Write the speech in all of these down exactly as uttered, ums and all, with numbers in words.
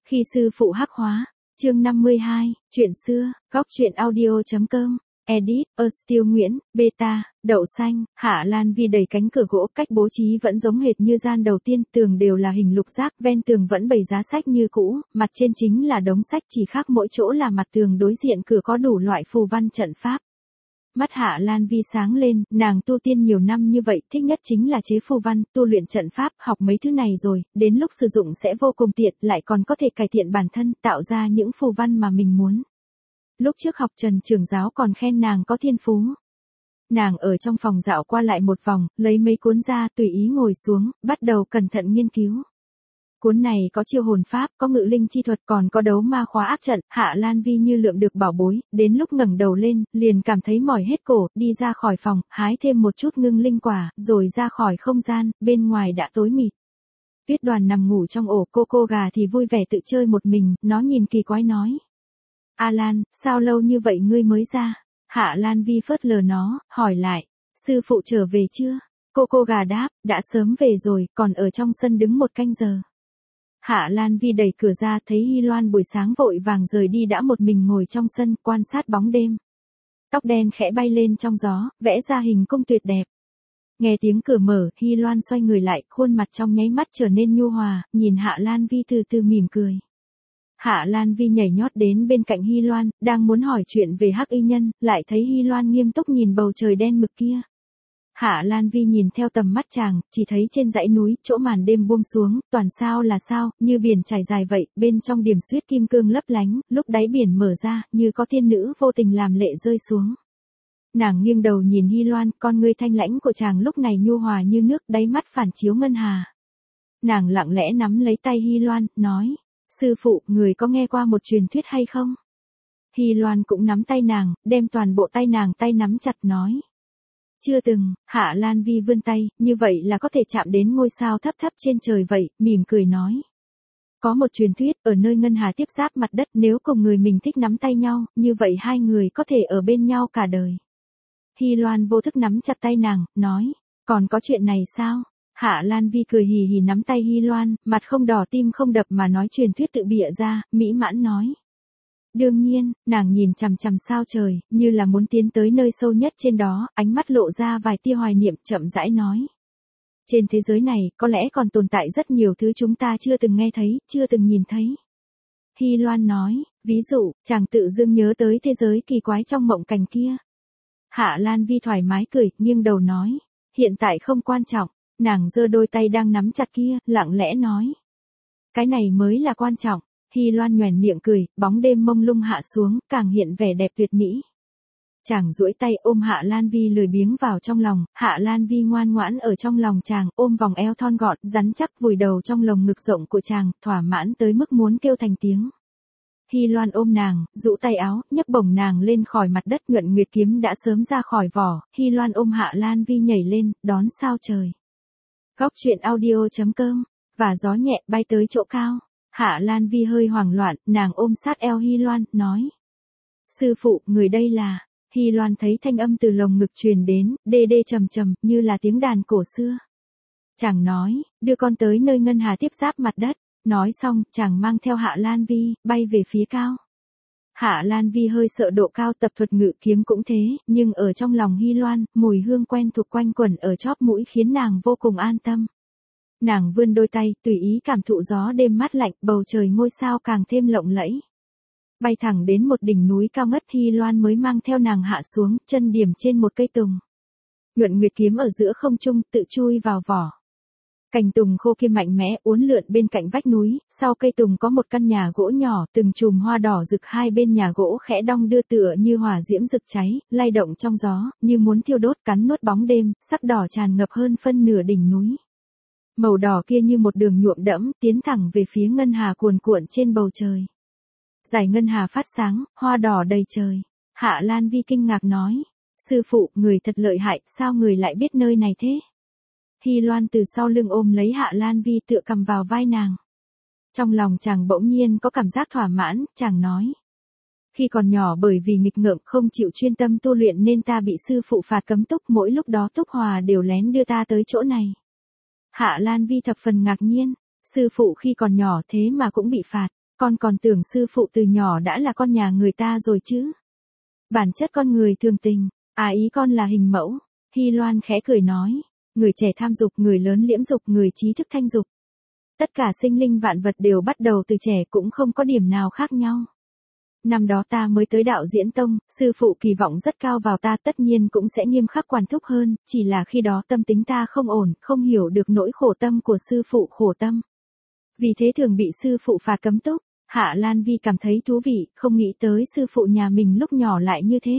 Khi sư phụ hắc hóa, chương năm mươi hai, chuyện xưa, góc truyện audio.com, edit, Estiêu Nguyễn, beta, đậu xanh, Hạ Lan Vi đẩy cánh cửa gỗ, cách bố trí vẫn giống hệt như gian đầu tiên, tường đều là hình lục giác, ven tường vẫn bày giá sách như cũ, mặt trên chính là đống sách, chỉ khác mỗi chỗ là mặt tường đối diện cửa có đủ loại phù văn trận pháp. Mắt Hạ Lan Vi sáng lên, nàng tu tiên nhiều năm như vậy, thích nhất chính là chế phù văn, tu luyện trận pháp, học mấy thứ này rồi, đến lúc sử dụng sẽ vô cùng tiện, lại còn có thể cải thiện bản thân, tạo ra những phù văn mà mình muốn. Lúc trước học Trần trưởng giáo còn khen nàng có thiên phú. Nàng ở trong phòng dạo qua lại một vòng, lấy mấy cuốn ra, tùy ý ngồi xuống, bắt đầu cẩn thận nghiên cứu. Cuốn này có chiêu hồn pháp, có ngự linh chi thuật, còn có đấu ma khóa áp trận. Hạ Lan Vi như lượng được bảo bối, đến lúc ngẩng đầu lên, liền cảm thấy mỏi hết cổ, đi ra khỏi phòng, hái thêm một chút ngưng linh quả, rồi ra khỏi không gian, bên ngoài đã tối mịt. Tuyết Đoàn nằm ngủ trong ổ, cô cô gà thì vui vẻ tự chơi một mình, nó nhìn kỳ quái nói. A Lan, sao lâu như vậy ngươi mới ra? Hạ Lan Vi phớt lờ nó, hỏi lại, sư phụ trở về chưa? Cô cô gà đáp, đã sớm về rồi, còn ở trong sân đứng một canh giờ. Hạ Lan Vi đẩy cửa ra, thấy Hy Loan buổi sáng vội vàng rời đi đã một mình ngồi trong sân, quan sát bóng đêm. Tóc đen khẽ bay lên trong gió, vẽ ra hình cung tuyệt đẹp. Nghe tiếng cửa mở, Hy Loan xoay người lại, khuôn mặt trong nháy mắt trở nên nhu hòa, nhìn Hạ Lan Vi từ từ mỉm cười. Hạ Lan Vi nhảy nhót đến bên cạnh Hy Loan, đang muốn hỏi chuyện về Hắc Y Nhân, lại thấy Hy Loan nghiêm túc nhìn bầu trời đen mực kia. Hạ Lan Vi nhìn theo tầm mắt chàng, chỉ thấy trên dãy núi, chỗ màn đêm buông xuống, toàn sao là sao, như biển trải dài vậy, bên trong điểm xuyết kim cương lấp lánh, lúc đáy biển mở ra, như có tiên nữ vô tình làm lệ rơi xuống. Nàng nghiêng đầu nhìn Hy Loan, con ngươi thanh lãnh của chàng lúc này nhu hòa như nước, đáy mắt phản chiếu ngân hà. Nàng lặng lẽ nắm lấy tay Hy Loan, nói, sư phụ, người có nghe qua một truyền thuyết hay không? Hy Loan cũng nắm tay nàng, đem toàn bộ tay nàng tay nắm chặt nói. Chưa từng. Hạ Lan Vi vươn tay, như vậy là có thể chạm đến ngôi sao thấp thấp trên trời vậy, mỉm cười nói. Có một truyền thuyết, ở nơi ngân hà tiếp giáp mặt đất, nếu cùng người mình thích nắm tay nhau, như vậy hai người có thể ở bên nhau cả đời. Hy Loan vô thức nắm chặt tay nàng, nói, còn có chuyện này sao? Hạ Lan Vi cười hì hì nắm tay Hy Loan, mặt không đỏ tim không đập mà nói truyền thuyết tự bịa ra, mỹ mãn nói. Đương nhiên, nàng nhìn chằm chằm sao trời, như là muốn tiến tới nơi sâu nhất trên đó, ánh mắt lộ ra vài tia hoài niệm, chậm rãi nói. Trên thế giới này, có lẽ còn tồn tại rất nhiều thứ chúng ta chưa từng nghe thấy, chưa từng nhìn thấy. Hy Loan nói, ví dụ, chàng tự dưng nhớ tới thế giới kỳ quái trong mộng cảnh kia. Hạ Lan Vi thoải mái cười, nghiêng đầu nói, hiện tại không quan trọng, nàng giơ đôi tay đang nắm chặt kia, lặng lẽ nói. Cái này mới là quan trọng. Hy Loan nhoẻn miệng cười, bóng đêm mông lung hạ xuống, càng hiện vẻ đẹp tuyệt mỹ. Chàng duỗi tay ôm Hạ Lan Vi lười biếng vào trong lòng, Hạ Lan Vi ngoan ngoãn ở trong lòng chàng, ôm vòng eo thon gọn, rắn chắc vùi đầu trong lồng ngực rộng của chàng, thỏa mãn tới mức muốn kêu thành tiếng. Hy Loan ôm nàng, rũ tay áo, nhấc bổng nàng lên khỏi mặt đất, nhuận nguyệt kiếm đã sớm ra khỏi vỏ, Hy Loan ôm Hạ Lan Vi nhảy lên, đón sao trời. Góc truyện audio.com, và gió nhẹ bay tới chỗ cao. Hạ Lan Vi hơi hoảng loạn, nàng ôm sát eo Hy Loan, nói. Sư phụ, người đây là. Hy Loan thấy thanh âm từ lồng ngực truyền đến, đê đê trầm trầm, như là tiếng đàn cổ xưa. Chàng nói, đưa con tới nơi ngân hà tiếp giáp mặt đất. Nói xong, chàng mang theo Hạ Lan Vi, bay về phía cao. Hạ Lan Vi hơi sợ độ cao, tập thuật ngự kiếm cũng thế, nhưng ở trong lòng Hy Loan, mùi hương quen thuộc quanh quẩn ở chóp mũi khiến nàng vô cùng an tâm. Nàng vươn đôi tay, tùy ý cảm thụ gió đêm mát lạnh, bầu trời ngôi sao càng thêm lộng lẫy. Bay thẳng đến một đỉnh núi cao ngất, Hy Loan mới mang theo nàng hạ xuống, chân điểm trên một cây tùng. Nhuận nguyệt kiếm ở giữa không trung, tự chui vào vỏ. Cành tùng khô kia mạnh mẽ, uốn lượn bên cạnh vách núi, sau cây tùng có một căn nhà gỗ nhỏ, từng chùm hoa đỏ rực hai bên nhà gỗ khẽ đong đưa tựa như hỏa diễm rực cháy, lay động trong gió, như muốn thiêu đốt cắn nuốt bóng đêm, sắc đỏ tràn ngập hơn phân nửa đỉnh núi. Màu đỏ kia như một đường nhuộm đẫm, tiến thẳng về phía ngân hà cuồn cuộn trên bầu trời. Dải ngân hà phát sáng, hoa đỏ đầy trời. Hạ Lan Vi kinh ngạc nói, sư phụ, người thật lợi hại, sao người lại biết nơi này thế? Hy Loan từ sau lưng ôm lấy Hạ Lan Vi tựa cầm vào vai nàng. Trong lòng chàng bỗng nhiên có cảm giác thỏa mãn, chàng nói. Khi còn nhỏ bởi vì nghịch ngợm không chịu chuyên tâm tu luyện nên ta bị sư phụ phạt cấm túc, mỗi lúc đó Túc Hòa đều lén đưa ta tới chỗ này. Hạ Lan Vi thập phần ngạc nhiên, sư phụ khi còn nhỏ thế mà cũng bị phạt. Con còn tưởng sư phụ từ nhỏ đã là con nhà người ta rồi chứ. Bản chất con người thường tình, à ý con là hình mẫu. Hy Loan khẽ cười nói, người trẻ tham dục, người lớn liễm dục, người trí thức thanh dục. Tất cả sinh linh vạn vật đều bắt đầu từ trẻ, cũng không có điểm nào khác nhau. Năm đó ta mới tới đạo diễn tông, sư phụ kỳ vọng rất cao vào ta, tất nhiên cũng sẽ nghiêm khắc quản thúc hơn, chỉ là khi đó tâm tính ta không ổn, không hiểu được nỗi khổ tâm của sư phụ khổ tâm. Vì thế thường bị sư phụ phạt cấm túc. Hạ Lan Vi cảm thấy thú vị, không nghĩ tới sư phụ nhà mình lúc nhỏ lại như thế.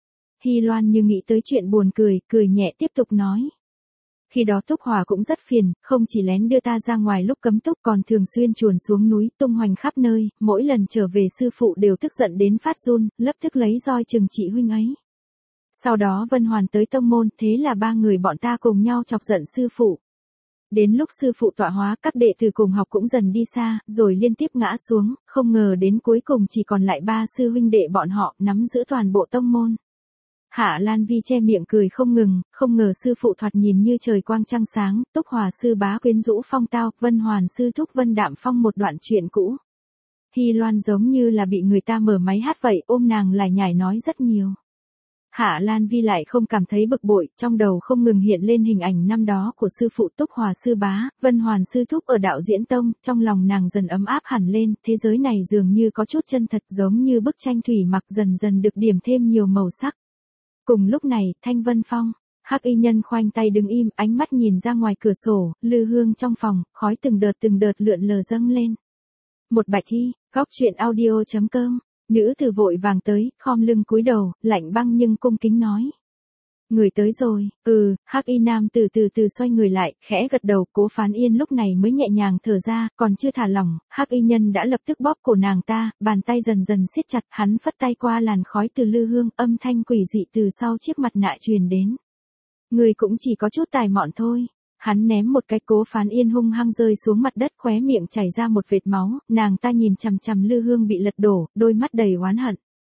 Hy Loan như nghĩ tới chuyện buồn cười, cười nhẹ tiếp tục nói. Khi đó Túc Hòa cũng rất phiền, không chỉ lén đưa ta ra ngoài lúc cấm túc còn thường xuyên chuồn xuống núi, tung hoành khắp nơi, mỗi lần trở về sư phụ đều tức giận đến phát run, lập tức lấy roi chừng trị huynh ấy. Sau đó Vân Hoàn tới tông môn, thế là ba người bọn ta cùng nhau chọc giận sư phụ. Đến lúc sư phụ tọa hóa, các đệ tử cùng học cũng dần đi xa, rồi liên tiếp ngã xuống, không ngờ đến cuối cùng chỉ còn lại ba sư huynh đệ bọn họ, nắm giữ toàn bộ tông môn. Hạ Lan Vi che miệng cười không ngừng, không ngờ sư phụ thoạt nhìn như trời quang trăng sáng, Túc Hòa sư bá quyến rũ phong tao, Vân Hoàn sư thúc Vân Đạm Phong một đoạn chuyện cũ. Hy Loan giống như là bị người ta mở máy hát vậy, ôm nàng lải nhải nói rất nhiều. Hạ Lan Vi lại không cảm thấy bực bội, trong đầu không ngừng hiện lên hình ảnh năm đó của sư phụ Túc Hòa sư bá, Vân Hoàn sư thúc ở đạo diễn tông, trong lòng nàng dần ấm áp hẳn lên, thế giới này dường như có chút chân thật, giống như bức tranh thủy mặc dần dần được điểm thêm nhiều màu sắc. Cùng lúc này, Thanh Vân Phong, Hắc Y Nhân khoanh tay đứng im, ánh mắt nhìn ra ngoài cửa sổ, lư hương trong phòng, khói từng đợt từng đợt lượn lờ dâng lên. Một bạch chi, góc truyện audio chấm com. Nữ tử vội vàng tới, khom lưng cúi đầu, lạnh băng nhưng cung kính nói. Người tới rồi, ừ, Hắc Y Nam từ từ từ xoay người lại, khẽ gật đầu, Cố Phán Yên lúc này mới nhẹ nhàng thở ra, còn chưa thả lỏng, Hắc Y Nhân đã lập tức bóp cổ nàng ta, bàn tay dần dần siết chặt, hắn phất tay qua làn khói từ lư hương, âm thanh quỷ dị từ sau chiếc mặt nạ truyền đến. Người cũng chỉ có chút tài mọn thôi. Hắn ném một cái, Cố Phán Yên hung hăng rơi xuống mặt đất, khóe miệng chảy ra một vệt máu, nàng ta nhìn chằm chằm lư hương bị lật đổ, đôi mắt đầy oán hận.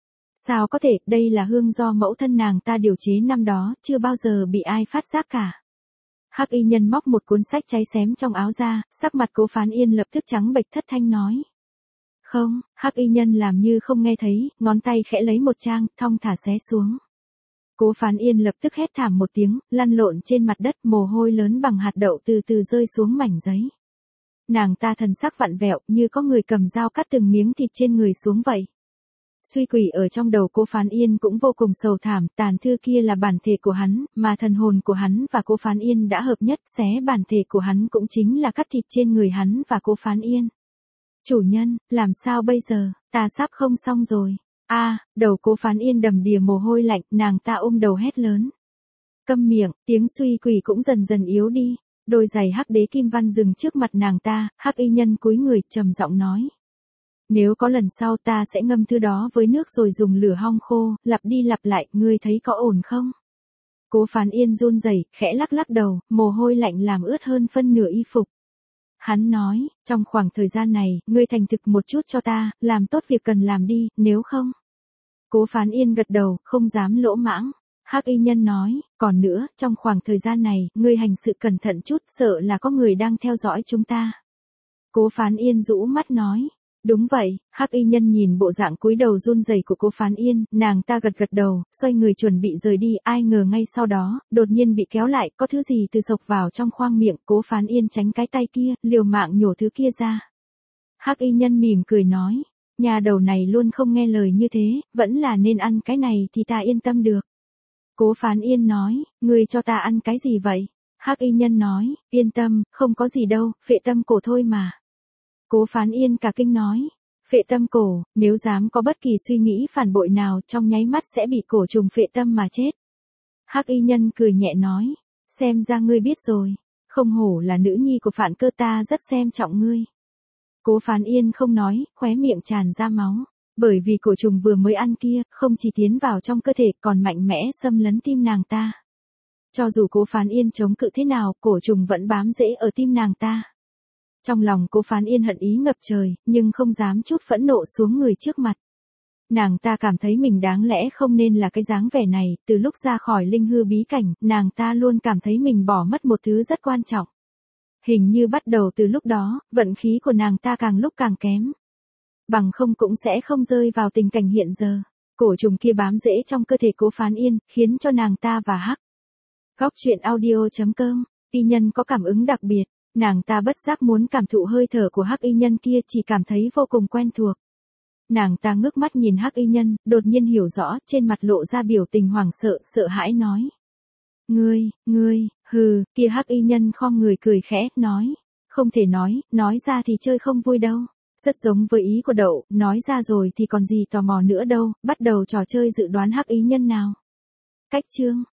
Sao có thể, đây là hương do mẫu thân nàng ta điều chế năm đó, chưa bao giờ bị ai phát giác cả. Hắc Y Nhân móc một cuốn sách cháy xém trong áo ra, sắc mặt Cố Phán Yên lập tức trắng bệch, thất thanh nói. Không, Hắc Y Nhân làm như không nghe thấy, ngón tay khẽ lấy một trang, thong thả xé xuống. Cố Phán Yên lập tức hét thảm một tiếng, lăn lộn trên mặt đất, mồ hôi lớn bằng hạt đậu từ từ rơi xuống mảnh giấy. Nàng ta thần sắc vặn vẹo, như có người cầm dao cắt từng miếng thịt trên người xuống vậy. Suy quỷ ở trong đầu Cố Phán Yên cũng vô cùng sầu thảm, tàn thư kia là bản thể của hắn, mà thần hồn của hắn và Cố Phán Yên đã hợp nhất, xé bản thể của hắn cũng chính là cắt thịt trên người hắn và Cố Phán Yên. Chủ nhân, làm sao bây giờ, ta sắp không xong rồi. A, à, đầu Cố Phán Yên đầm đìa mồ hôi lạnh, nàng ta ôm đầu hét lớn. Câm miệng, tiếng suy quỷ cũng dần dần yếu đi. Đôi giày hắc đế kim văn dừng trước mặt nàng ta, Hắc Y Nhân cúi người trầm giọng nói. Nếu có lần sau ta sẽ ngâm thứ đó với nước rồi dùng lửa hong khô, lặp đi lặp lại, ngươi thấy có ổn không? Cố Phán Yên run rẩy, khẽ lắc lắc đầu, mồ hôi lạnh làm ướt hơn phân nửa y phục. Hắn nói, trong khoảng thời gian này, ngươi thành thực một chút cho ta, làm tốt việc cần làm đi, nếu không. Cố Phán Yên gật đầu, không dám lỗ mãng. Hắc Y Nhân nói, còn nữa, trong khoảng thời gian này, ngươi hành sự cẩn thận chút, sợ là có người đang theo dõi chúng ta. Cố Phán Yên rũ mắt nói, đúng vậy. Hắc Y Nhân nhìn bộ dạng cúi đầu run rẩy của Cố Phán Yên, nàng ta gật gật đầu, xoay người chuẩn bị rời đi, ai ngờ ngay sau đó, đột nhiên bị kéo lại, có thứ gì từ sộc vào trong khoang miệng, Cố Phán Yên tránh cái tay kia, liều mạng nhổ thứ kia ra. Hắc Y Nhân mỉm cười nói, nhà đầu này luôn không nghe lời như thế, vẫn là nên ăn cái này thì ta yên tâm được. Cố Phán Yên nói, ngươi cho ta ăn cái gì vậy? Hắc Y Nhân nói, yên tâm, không có gì đâu, phệ tâm cổ thôi mà. Cố Phán Yên cả kinh nói, phệ tâm cổ, nếu dám có bất kỳ suy nghĩ phản bội nào, trong nháy mắt sẽ bị cổ trùng phệ tâm mà chết. Hắc Y Nhân cười nhẹ nói, xem ra ngươi biết rồi, không hổ là nữ nhi của Phạn Cơ, ta rất xem trọng ngươi. Cố Phán Yên không nói, khóe miệng tràn ra máu, bởi vì cổ trùng vừa mới ăn kia, không chỉ tiến vào trong cơ thể, còn mạnh mẽ xâm lấn tim nàng ta. Cho dù Cố Phán Yên chống cự thế nào, cổ trùng vẫn bám rễ ở tim nàng ta. Trong lòng Cố Phán Yên hận ý ngập trời, nhưng không dám chút phẫn nộ xuống người trước mặt. Nàng ta cảm thấy mình đáng lẽ không nên là cái dáng vẻ này, từ lúc ra khỏi linh hư bí cảnh, nàng ta luôn cảm thấy mình bỏ mất một thứ rất quan trọng. Hình như bắt đầu từ lúc đó, vận khí của nàng ta càng lúc càng kém. bằng không cũng sẽ không rơi vào tình cảnh hiện giờ. Cổ trùng kia bám rễ trong cơ thể Cố Phán Yên, khiến cho nàng ta và Hắc. Góc truyện audio chấm com, y nhân có cảm ứng đặc biệt, nàng ta bất giác muốn cảm thụ hơi thở của Hắc y nhân kia, chỉ cảm thấy vô cùng quen thuộc. Nàng ta ngước mắt nhìn Hắc y nhân, đột nhiên hiểu rõ, trên mặt lộ ra biểu tình hoảng sợ, sợ hãi nói. Ngươi, ngươi, hừ, kia Hắc y nhân khom người cười khẽ, nói. Không thể nói, nói ra thì chơi không vui đâu. Rất giống với ý của Đậu, nói ra rồi thì còn gì tò mò nữa đâu, bắt đầu trò chơi dự đoán Hắc y nhân nào. Cách chương